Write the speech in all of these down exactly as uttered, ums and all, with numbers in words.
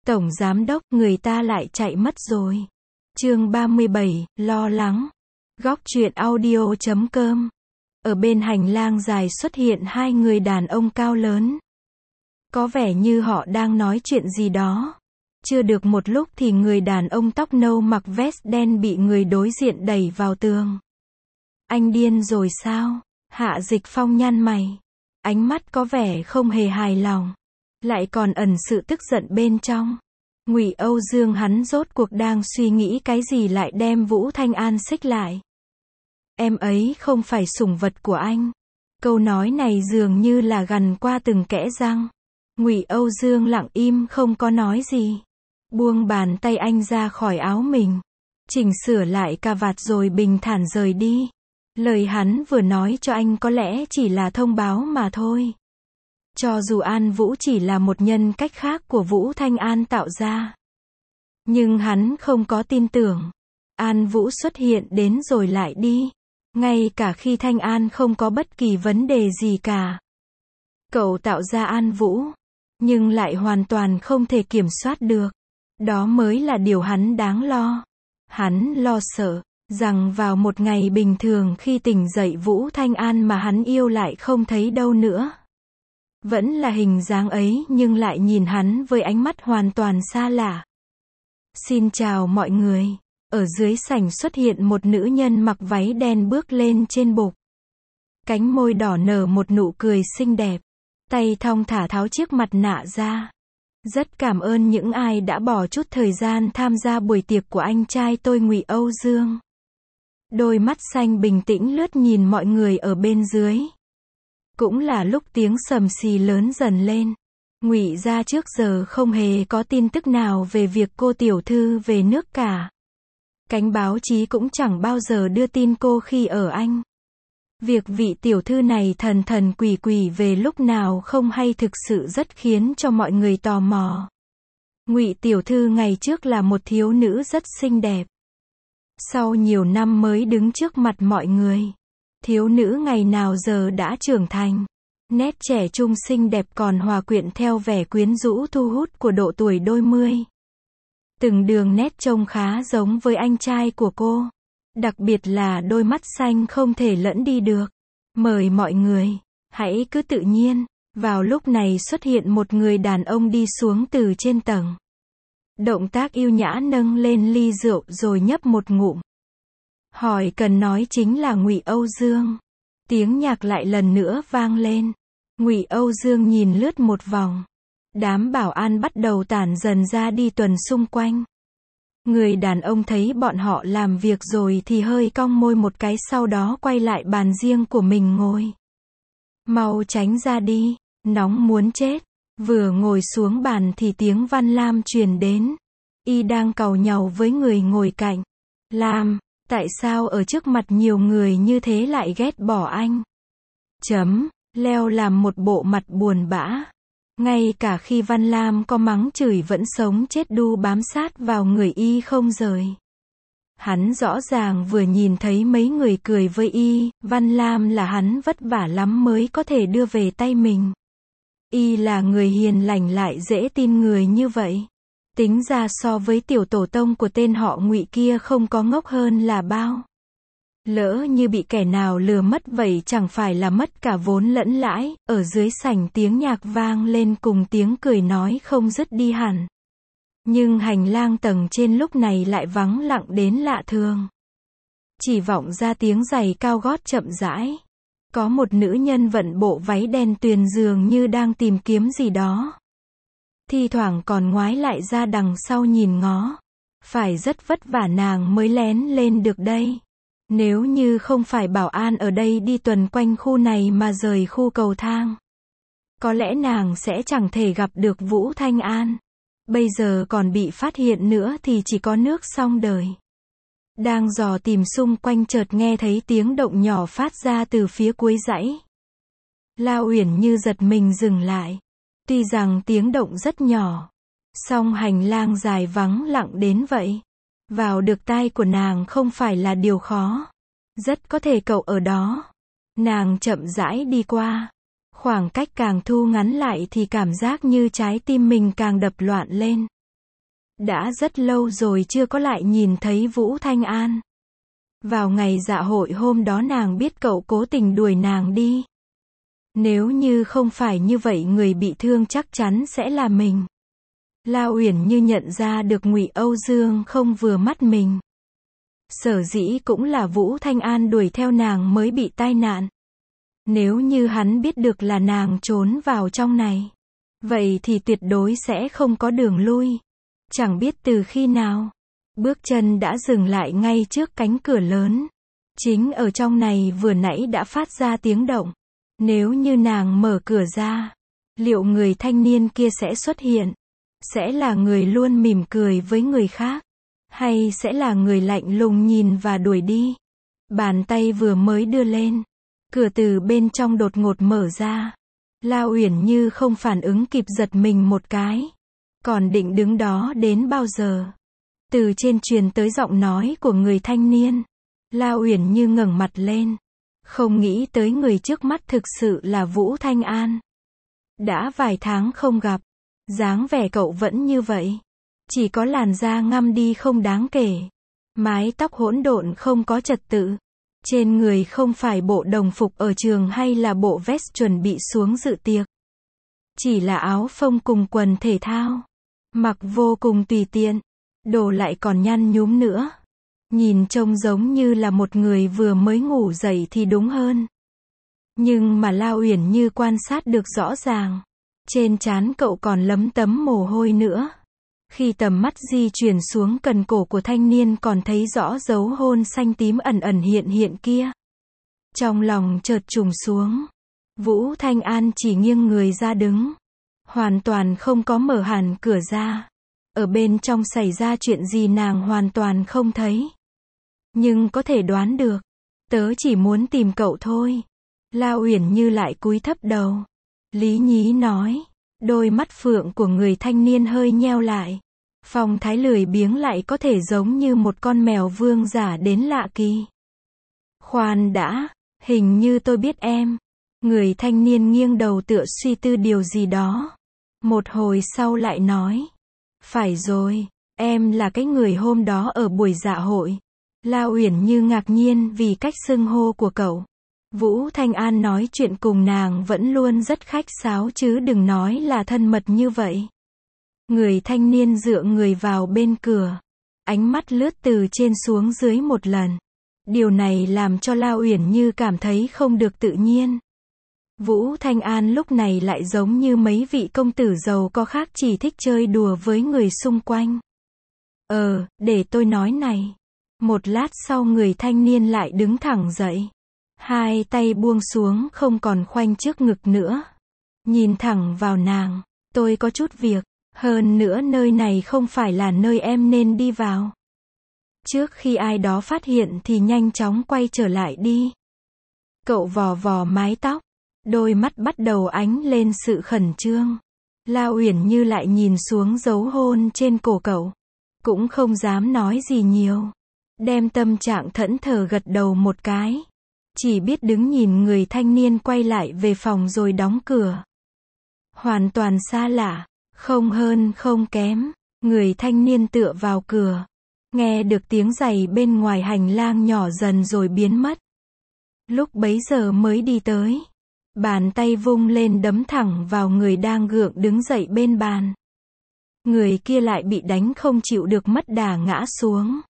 Tổng giám đốc, người ta lại chạy mất rồi. Chương ba mươi bảy, lo lắng. Góc truyện audio chấm com. Ở bên hành lang dài xuất hiện hai người đàn ông cao lớn. Có vẻ như họ đang nói chuyện gì đó. Chưa được một lúc thì người đàn ông tóc nâu mặc vest đen bị người đối diện đẩy vào tường. Anh điên rồi sao? Hạ Dịch Phong nhăn mày. Ánh mắt có vẻ không hề hài lòng. Lại còn ẩn sự tức giận bên trong. Ngụy Âu Dương hắn rốt cuộc đang suy nghĩ cái gì lại đem Vũ Thanh An xích lại. Em ấy không phải sủng vật của anh. Câu nói này dường như là gằn qua từng kẽ răng. Ngụy Âu Dương lặng im không có nói gì. Buông bàn tay anh ra khỏi áo mình. Chỉnh sửa lại cà vạt rồi bình thản rời đi. Lời hắn vừa nói cho anh có lẽ chỉ là thông báo mà thôi. Cho dù An Vũ chỉ là một nhân cách khác của Vũ Thanh An tạo ra. Nhưng hắn không có tin tưởng. An Vũ xuất hiện đến rồi lại đi. Ngay cả khi Thanh An không có bất kỳ vấn đề gì cả. Cậu tạo ra An Vũ. Nhưng lại hoàn toàn không thể kiểm soát được. Đó mới là điều hắn đáng lo. Hắn lo sợ rằng vào một ngày bình thường khi tỉnh dậy Vũ Thanh An mà hắn yêu lại không thấy đâu nữa. Vẫn là hình dáng ấy nhưng lại nhìn hắn với ánh mắt hoàn toàn xa lạ. Xin chào mọi người. Ở dưới sảnh xuất hiện một nữ nhân mặc váy đen bước lên trên bục. Cánh môi đỏ nở một nụ cười xinh đẹp. Tay thong thả tháo chiếc mặt nạ ra. Rất cảm ơn những ai đã bỏ chút thời gian tham gia buổi tiệc của anh trai tôi Ngụy Âu Dương. Đôi mắt xanh bình tĩnh lướt nhìn mọi người ở bên dưới. Cũng là lúc tiếng sầm xì lớn dần lên. Ngụy gia trước giờ không hề có tin tức nào về việc cô tiểu thư về nước cả. Cánh báo chí cũng chẳng bao giờ đưa tin cô khi ở Anh. Việc vị tiểu thư này thần thần quỷ quỷ về lúc nào không hay thực sự rất khiến cho mọi người tò mò. Ngụy tiểu thư ngày trước là một thiếu nữ rất xinh đẹp. Sau nhiều năm mới đứng trước mặt mọi người. Thiếu nữ ngày nào giờ đã trưởng thành. Nét trẻ trung xinh đẹp còn hòa quyện theo vẻ quyến rũ thu hút của độ tuổi đôi mươi. Từng đường nét trông khá giống với anh trai của cô. Đặc biệt là đôi mắt xanh không thể lẫn đi được. Mời mọi người, hãy cứ tự nhiên. Vào lúc này xuất hiện một người đàn ông đi xuống từ trên tầng. Động tác yêu nhã nâng lên ly rượu rồi nhấp một ngụm. Hỏi cần nói chính là Ngụy Âu Dương. Tiếng nhạc lại lần nữa vang lên. Ngụy Âu Dương nhìn lướt một vòng. Đám bảo an bắt đầu tản dần ra đi tuần xung quanh. Người đàn ông thấy bọn họ làm việc rồi thì hơi cong môi một cái, sau đó quay lại bàn riêng của mình ngồi. Mau tránh ra đi, nóng muốn chết. Vừa ngồi xuống bàn thì tiếng Văn Lam truyền đến. Y đang càu nhàu với người ngồi cạnh. Lam, tại sao ở trước mặt nhiều người như thế lại ghét bỏ anh? Chấm, Leo làm một bộ mặt buồn bã. Ngay cả khi Văn Lam có mắng chửi vẫn sống chết đu bám sát vào người y không rời. Hắn rõ ràng vừa nhìn thấy mấy người cười với y, Văn Lam là hắn vất vả lắm mới có thể đưa về tay mình. Y là người hiền lành lại dễ tin người như vậy. Tính ra so với tiểu tổ tông của tên họ Ngụy kia không có ngốc hơn là bao. Lỡ như bị kẻ nào lừa mất vậy chẳng phải là mất cả vốn lẫn lãi. Ở dưới sảnh tiếng nhạc vang lên cùng tiếng cười nói không dứt đi hẳn. Nhưng hành lang tầng trên lúc này lại vắng lặng đến lạ thường. Chỉ vọng ra tiếng giày cao gót chậm rãi. Có một nữ nhân vận bộ váy đen tuyền dường như đang tìm kiếm gì đó. Thi thoảng còn ngoái lại ra đằng sau nhìn ngó. Phải rất vất vả nàng mới lén lên được đây. Nếu như không phải bảo an ở đây đi tuần quanh khu này mà rời khu cầu thang. Có lẽ nàng sẽ chẳng thể gặp được Vũ Thanh An. Bây giờ còn bị phát hiện nữa thì chỉ có nước xong đời. Đang dò tìm xung quanh chợt nghe thấy tiếng động nhỏ phát ra từ phía cuối dãy. La Uyển Như giật mình dừng lại. Tuy rằng tiếng động rất nhỏ. Song hành lang dài vắng lặng đến vậy. Vào được tai của nàng không phải là điều khó. Rất có thể cậu ở đó. Nàng chậm rãi đi qua. Khoảng cách càng thu ngắn lại thì cảm giác như trái tim mình càng đập loạn lên. Đã rất lâu rồi chưa có lại nhìn thấy Vũ Thanh An. Vào ngày dạ hội hôm đó nàng biết cậu cố tình đuổi nàng đi. Nếu như không phải như vậy người bị thương chắc chắn sẽ là mình. La Uyển Như nhận ra được Ngụy Âu Dương không vừa mắt mình. Sở dĩ cũng là Vũ Thanh An đuổi theo nàng mới bị tai nạn. Nếu như hắn biết được là nàng trốn vào trong này, vậy thì tuyệt đối sẽ không có đường lui. Chẳng biết từ khi nào, bước chân đã dừng lại ngay trước cánh cửa lớn. Chính ở trong này vừa nãy đã phát ra tiếng động. Nếu như nàng mở cửa ra, liệu người thanh niên kia sẽ xuất hiện? Sẽ là người luôn mỉm cười với người khác? Hay sẽ là người lạnh lùng nhìn và đuổi đi? Bàn tay vừa mới đưa lên, cửa từ bên trong đột ngột mở ra. La Uyển Như không phản ứng kịp giật mình một cái. Còn định đứng đó đến bao giờ? Từ trên truyền tới giọng nói của người thanh niên. La Uyển Như ngẩng mặt lên. Không nghĩ tới người trước mắt thực sự là Vũ Thanh An. Đã vài tháng không gặp, dáng vẻ cậu vẫn như vậy. Chỉ có làn da ngăm đi không đáng kể. Mái tóc hỗn độn không có trật tự. Trên người không phải bộ đồng phục ở trường hay là bộ vest chuẩn bị xuống dự tiệc. Chỉ là áo phông cùng quần thể thao. Mặc vô cùng tùy tiện. Đồ lại còn nhăn nhúm nữa. Nhìn trông giống như là một người vừa mới ngủ dậy thì đúng hơn. Nhưng mà La Uyển Như quan sát được rõ ràng. Trên trán cậu còn lấm tấm mồ hôi nữa. Khi tầm mắt di chuyển xuống cần cổ của thanh niên còn thấy rõ dấu hôn xanh tím ẩn ẩn hiện hiện kia. Trong lòng chợt trùng xuống. Vũ Thanh An chỉ nghiêng người ra đứng. Hoàn toàn không có mở hẳn cửa ra. Ở bên trong xảy ra chuyện gì nàng hoàn toàn không thấy. Nhưng có thể đoán được. Tớ chỉ muốn tìm cậu thôi. La Uyển Như lại cúi thấp đầu. Lý nhí nói. Đôi mắt phượng của người thanh niên hơi nheo lại. Phong thái lười biếng lại có thể giống như một con mèo vương giả đến lạ kỳ. Khoan đã, hình như tôi biết em. Người thanh niên nghiêng đầu tựa suy tư điều gì đó. Một hồi sau lại nói. Phải rồi, em là cái người hôm đó ở buổi dạ hội. La Uyển Như ngạc nhiên vì cách xưng hô của cậu. Vũ Thanh An nói chuyện cùng nàng vẫn luôn rất khách sáo chứ đừng nói là thân mật như vậy. Người thanh niên dựa người vào bên cửa. Ánh mắt lướt từ trên xuống dưới một lần. Điều này làm cho La Uyển Như cảm thấy không được tự nhiên. Vũ Thanh An lúc này lại giống như mấy vị công tử giàu có khác chỉ thích chơi đùa với người xung quanh. Ờ, để tôi nói này. Một lát sau người thanh niên lại đứng thẳng dậy. Hai tay buông xuống không còn khoanh trước ngực nữa. Nhìn thẳng vào nàng. Tôi có chút việc. Hơn nữa nơi này không phải là nơi em nên đi vào. Trước khi ai đó phát hiện thì nhanh chóng quay trở lại đi. Cậu vò vò mái tóc. Đôi mắt bắt đầu ánh lên sự khẩn trương. La Uyển Như lại nhìn xuống dấu hôn trên cổ cậu. Cũng không dám nói gì nhiều. Đem tâm trạng thẫn thờ gật đầu một cái. Chỉ biết đứng nhìn người thanh niên quay lại về phòng rồi đóng cửa. Hoàn toàn xa lạ. Không hơn không kém. Người thanh niên tựa vào cửa. Nghe được tiếng giày bên ngoài hành lang nhỏ dần rồi biến mất. Lúc bấy giờ mới đi tới. Bàn tay vung lên đấm thẳng vào người đang gượng đứng dậy bên bàn. Người kia lại bị đánh không chịu được mất đà ngã xuống.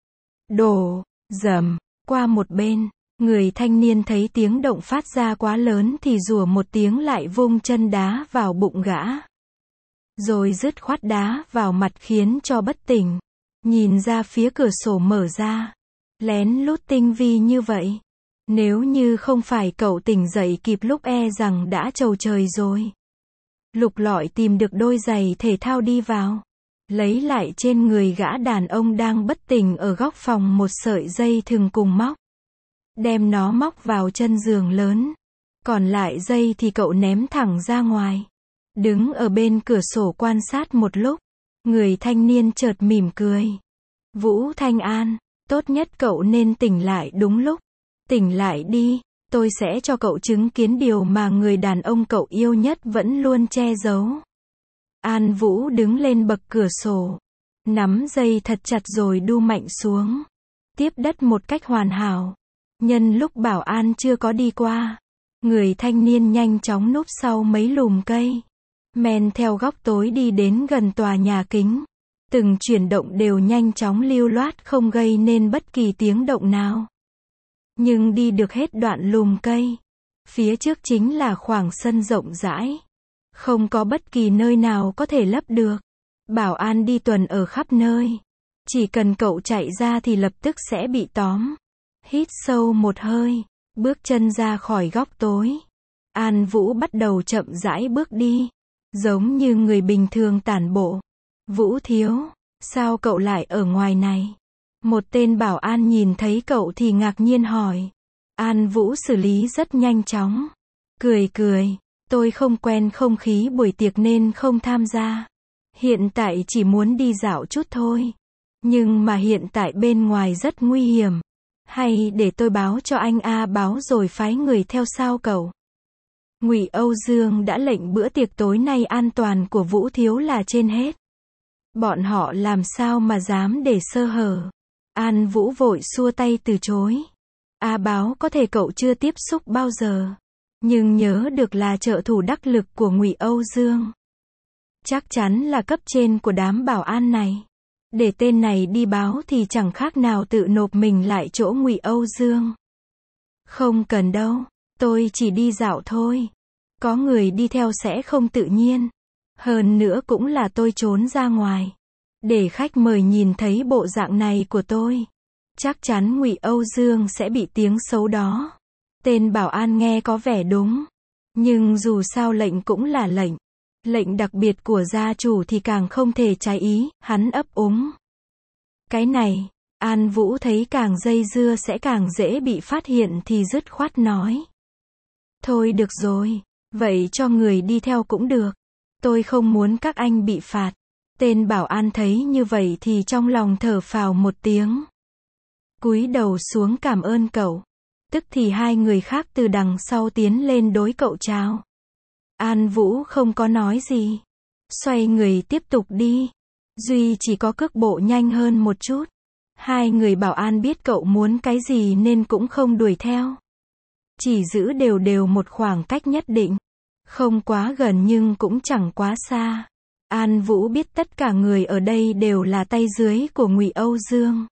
Đổ, dầm, qua một bên. Người thanh niên thấy tiếng động phát ra quá lớn thì rủa một tiếng lại vung chân đá vào bụng gã. Rồi dứt khoát đá vào mặt khiến cho bất tỉnh. Nhìn ra phía cửa sổ mở ra. Lén lút tinh vi như vậy. Nếu như không phải cậu tỉnh dậy kịp lúc e rằng đã trầu trời rồi. Lục lọi tìm được đôi giày thể thao đi vào. Lấy lại trên người gã đàn ông đang bất tỉnh ở góc phòng một sợi dây thừng cùng móc. Đem nó móc vào chân giường lớn. Còn lại dây thì cậu ném thẳng ra ngoài. Đứng ở bên cửa sổ quan sát một lúc. Người thanh niên chợt mỉm cười. Vũ Thanh An, tốt nhất cậu nên tỉnh lại đúng lúc. Tỉnh lại đi, tôi sẽ cho cậu chứng kiến điều mà người đàn ông cậu yêu nhất vẫn luôn che giấu. An Vũ đứng lên bậc cửa sổ. Nắm dây thật chặt rồi đu mạnh xuống. Tiếp đất một cách hoàn hảo. Nhân lúc bảo an chưa có đi qua, người thanh niên nhanh chóng núp sau mấy lùm cây. Men theo góc tối đi đến gần tòa nhà kính. Từng chuyển động đều nhanh chóng lưu loát không gây nên bất kỳ tiếng động nào. Nhưng đi được hết đoạn lùm cây, phía trước chính là khoảng sân rộng rãi. Không có bất kỳ nơi nào có thể lấp được. Bảo an đi tuần ở khắp nơi. Chỉ cần cậu chạy ra thì lập tức sẽ bị tóm. Hít sâu một hơi, bước chân ra khỏi góc tối. An Vũ bắt đầu chậm rãi bước đi, giống như người bình thường tản bộ. Vũ thiếu, sao cậu lại ở ngoài này? Một tên bảo an nhìn thấy cậu thì ngạc nhiên hỏi. An Vũ xử lý rất nhanh chóng. Cười cười, tôi không quen không khí buổi tiệc nên không tham gia. Hiện tại chỉ muốn đi dạo chút thôi. Nhưng mà hiện tại bên ngoài rất nguy hiểm. Hay để tôi báo cho anh A báo rồi phái người theo sao cậu? Ngụy Âu Dương đã lệnh bữa tiệc tối nay an toàn của Vũ thiếu là trên hết. Bọn họ làm sao mà dám để sơ hở? An Vũ vội xua tay từ chối. A báo có thể cậu chưa tiếp xúc bao giờ, nhưng nhớ được là trợ thủ đắc lực của Ngụy Âu Dương. Chắc chắn là cấp trên của đám bảo an này. Để tên này đi báo thì chẳng khác nào tự nộp mình lại chỗ Ngụy Âu Dương. Không cần đâu, tôi chỉ đi dạo thôi. Có người đi theo sẽ không tự nhiên. Hơn nữa cũng là tôi trốn ra ngoài, để khách mời nhìn thấy bộ dạng này của tôi. Chắc chắn Ngụy Âu Dương sẽ bị tiếng xấu đó. Tên bảo an nghe có vẻ đúng. Nhưng dù sao lệnh cũng là lệnh. Lệnh đặc biệt của gia chủ thì càng không thể trái ý, hắn ấp úng. Cái này, An Vũ thấy càng dây dưa sẽ càng dễ bị phát hiện thì dứt khoát nói. Thôi được rồi, vậy cho người đi theo cũng được. Tôi không muốn các anh bị phạt. Tên bảo an thấy như vậy thì trong lòng thở phào một tiếng. Cúi đầu xuống cảm ơn cậu. Tức thì hai người khác từ đằng sau tiến lên đối cậu chào. An Vũ không có nói gì. Xoay người tiếp tục đi. Duy chỉ có cước bộ nhanh hơn một chút. Hai người bảo an biết cậu muốn cái gì nên cũng không đuổi theo. Chỉ giữ đều đều một khoảng cách nhất định. Không quá gần nhưng cũng chẳng quá xa. An Vũ biết tất cả người ở đây đều là tay dưới của Ngụy Âu Dương.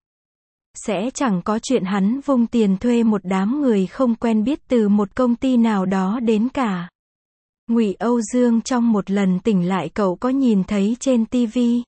Sẽ chẳng có chuyện hắn vung tiền thuê một đám người không quen biết từ một công ty nào đó đến cả. Ngụy Âu Dương trong một lần tỉnh lại cậu có nhìn thấy trên ti vi.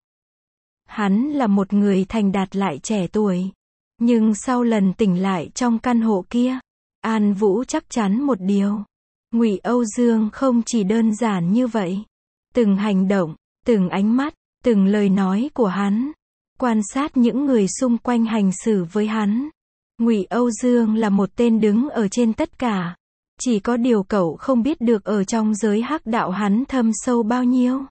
Hắn là một người thành đạt lại trẻ tuổi. Nhưng sau lần tỉnh lại trong căn hộ kia, An Vũ chắc chắn một điều. Ngụy Âu Dương không chỉ đơn giản như vậy. Từng hành động, từng ánh mắt, từng lời nói của hắn. Quan sát những người xung quanh hành xử với hắn. Ngụy Âu Dương là một tên đứng ở trên tất cả. Chỉ có điều cậu không biết được ở trong giới hắc đạo hắn thâm sâu bao nhiêu.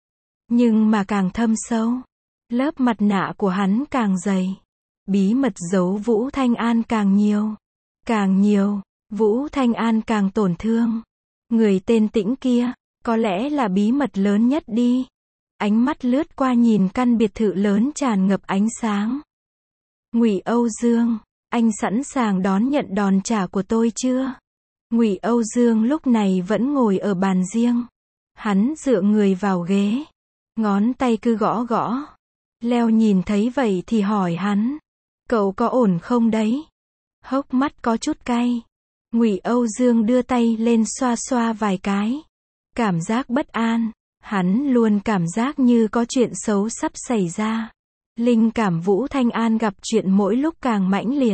Nhưng mà càng thâm sâu, lớp mặt nạ của hắn càng dày. Bí mật giấu Vũ Thanh An càng nhiều. Càng nhiều, Vũ Thanh An càng tổn thương. Người tên Tĩnh kia, có lẽ là bí mật lớn nhất đi. Ánh mắt lướt qua nhìn căn biệt thự lớn tràn ngập ánh sáng. Ngụy Âu Dương, anh sẵn sàng đón nhận đòn trả của tôi chưa? Ngụy Âu Dương lúc này vẫn ngồi ở bàn riêng. Hắn dựa người vào ghế. Ngón tay cứ gõ gõ. Leo nhìn thấy vậy thì hỏi hắn. Cậu có ổn không đấy? Hốc mắt có chút cay. Ngụy Âu Dương đưa tay lên xoa xoa vài cái. Cảm giác bất an. Hắn luôn cảm giác như có chuyện xấu sắp xảy ra. Linh cảm Vũ Thanh An gặp chuyện mỗi lúc càng mãnh liệt.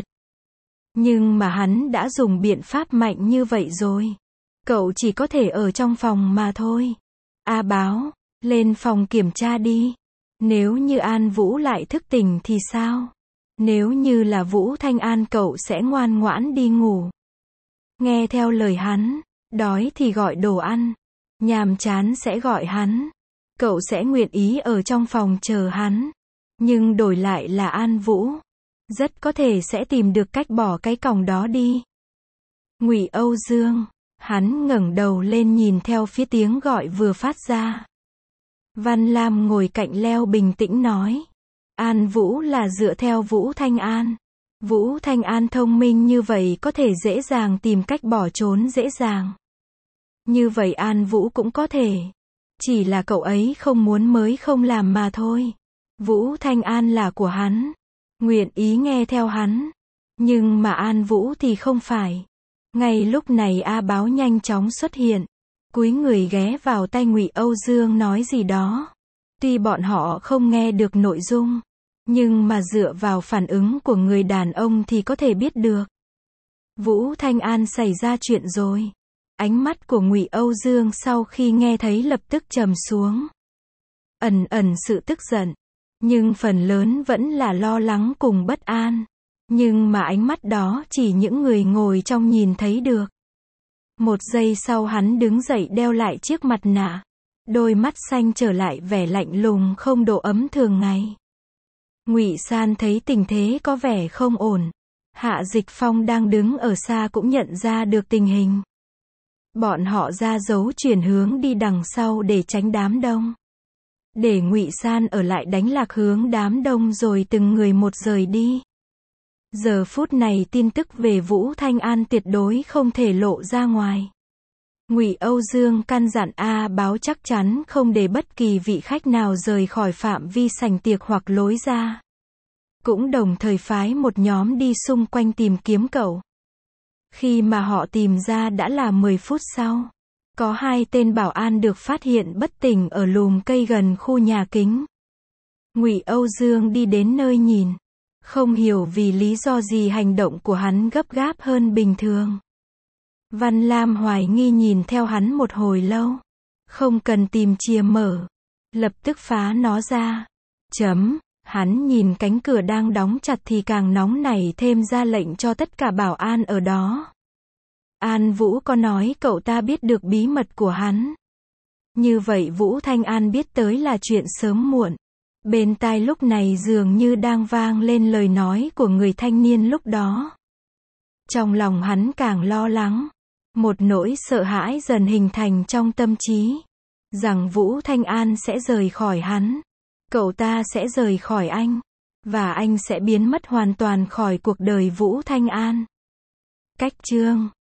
Nhưng mà hắn đã dùng biện pháp mạnh như vậy rồi. Cậu chỉ có thể ở trong phòng mà thôi. A báo, lên phòng kiểm tra đi. Nếu như An Vũ lại thức tỉnh thì sao? Nếu như là Vũ Thanh An cậu sẽ ngoan ngoãn đi ngủ. Nghe theo lời hắn, đói thì gọi đồ ăn. Nhàm chán sẽ gọi hắn. Cậu sẽ nguyện ý ở trong phòng chờ hắn. Nhưng đổi lại là An Vũ. Rất có thể sẽ tìm được cách bỏ cái còng đó đi. Ngụy Âu Dương. Hắn ngẩng đầu lên nhìn theo phía tiếng gọi vừa phát ra. Văn Lam ngồi cạnh Leo bình tĩnh nói. An Vũ là dựa theo Vũ Thanh An. Vũ Thanh An thông minh như vậy có thể dễ dàng tìm cách bỏ trốn dễ dàng. Như vậy An Vũ cũng có thể. Chỉ là cậu ấy không muốn mới không làm mà thôi. Vũ Thanh An là của hắn. Nguyện ý nghe theo hắn. Nhưng mà An Vũ thì không phải. Ngay lúc này A Báo nhanh chóng xuất hiện. Cúi người ghé vào tai Ngụy Âu Dương nói gì đó. Tuy bọn họ không nghe được nội dung. Nhưng mà dựa vào phản ứng của người đàn ông thì có thể biết được. Vũ Thanh An xảy ra chuyện rồi. Ánh mắt của Ngụy Âu Dương sau khi nghe thấy lập tức trầm xuống. Ẩn ẩn sự tức giận. Nhưng phần lớn vẫn là lo lắng cùng bất an. Nhưng mà ánh mắt đó chỉ những người ngồi trong nhìn thấy được. Một giây sau hắn đứng dậy đeo lại chiếc mặt nạ. Đôi mắt xanh trở lại vẻ lạnh lùng không độ ấm thường ngày. Ngụy San thấy tình thế có vẻ không ổn. Hạ Dịch Phong đang đứng ở xa cũng nhận ra được tình hình. Bọn họ ra dấu chuyển hướng đi đằng sau để tránh đám đông. Để Ngụy San ở lại đánh lạc hướng đám đông rồi từng người một rời đi. Giờ phút này tin tức về Vũ Thanh An tuyệt đối không thể lộ ra ngoài. Ngụy Âu Dương căn dặn A Báo chắc chắn không để bất kỳ vị khách nào rời khỏi phạm vi sảnh tiệc hoặc lối ra. Cũng đồng thời phái một nhóm đi xung quanh tìm kiếm cậu. Khi mà họ tìm ra đã là mười phút sau. Có hai tên bảo an được phát hiện bất tỉnh ở lùm cây gần khu nhà kính. Ngụy Âu Dương đi đến nơi nhìn. Không hiểu vì lý do gì hành động của hắn gấp gáp hơn bình thường. Văn Lam hoài nghi nhìn theo hắn một hồi lâu. Không cần tìm chìa mở. Lập tức phá nó ra. Chấm. Hắn nhìn cánh cửa đang đóng chặt thì càng nóng nảy thêm ra lệnh cho tất cả bảo an ở đó. An Vũ có nói cậu ta biết được bí mật của hắn. Như vậy Vũ Thanh An biết tới là chuyện sớm muộn. Bên tai lúc này dường như đang vang lên lời nói của người thanh niên lúc đó. Trong lòng hắn càng lo lắng. Một nỗi sợ hãi dần hình thành trong tâm trí. Rằng Vũ Thanh An sẽ rời khỏi hắn. Cậu ta sẽ rời khỏi anh. Và anh sẽ biến mất hoàn toàn khỏi cuộc đời Vũ Thanh An. Cách chương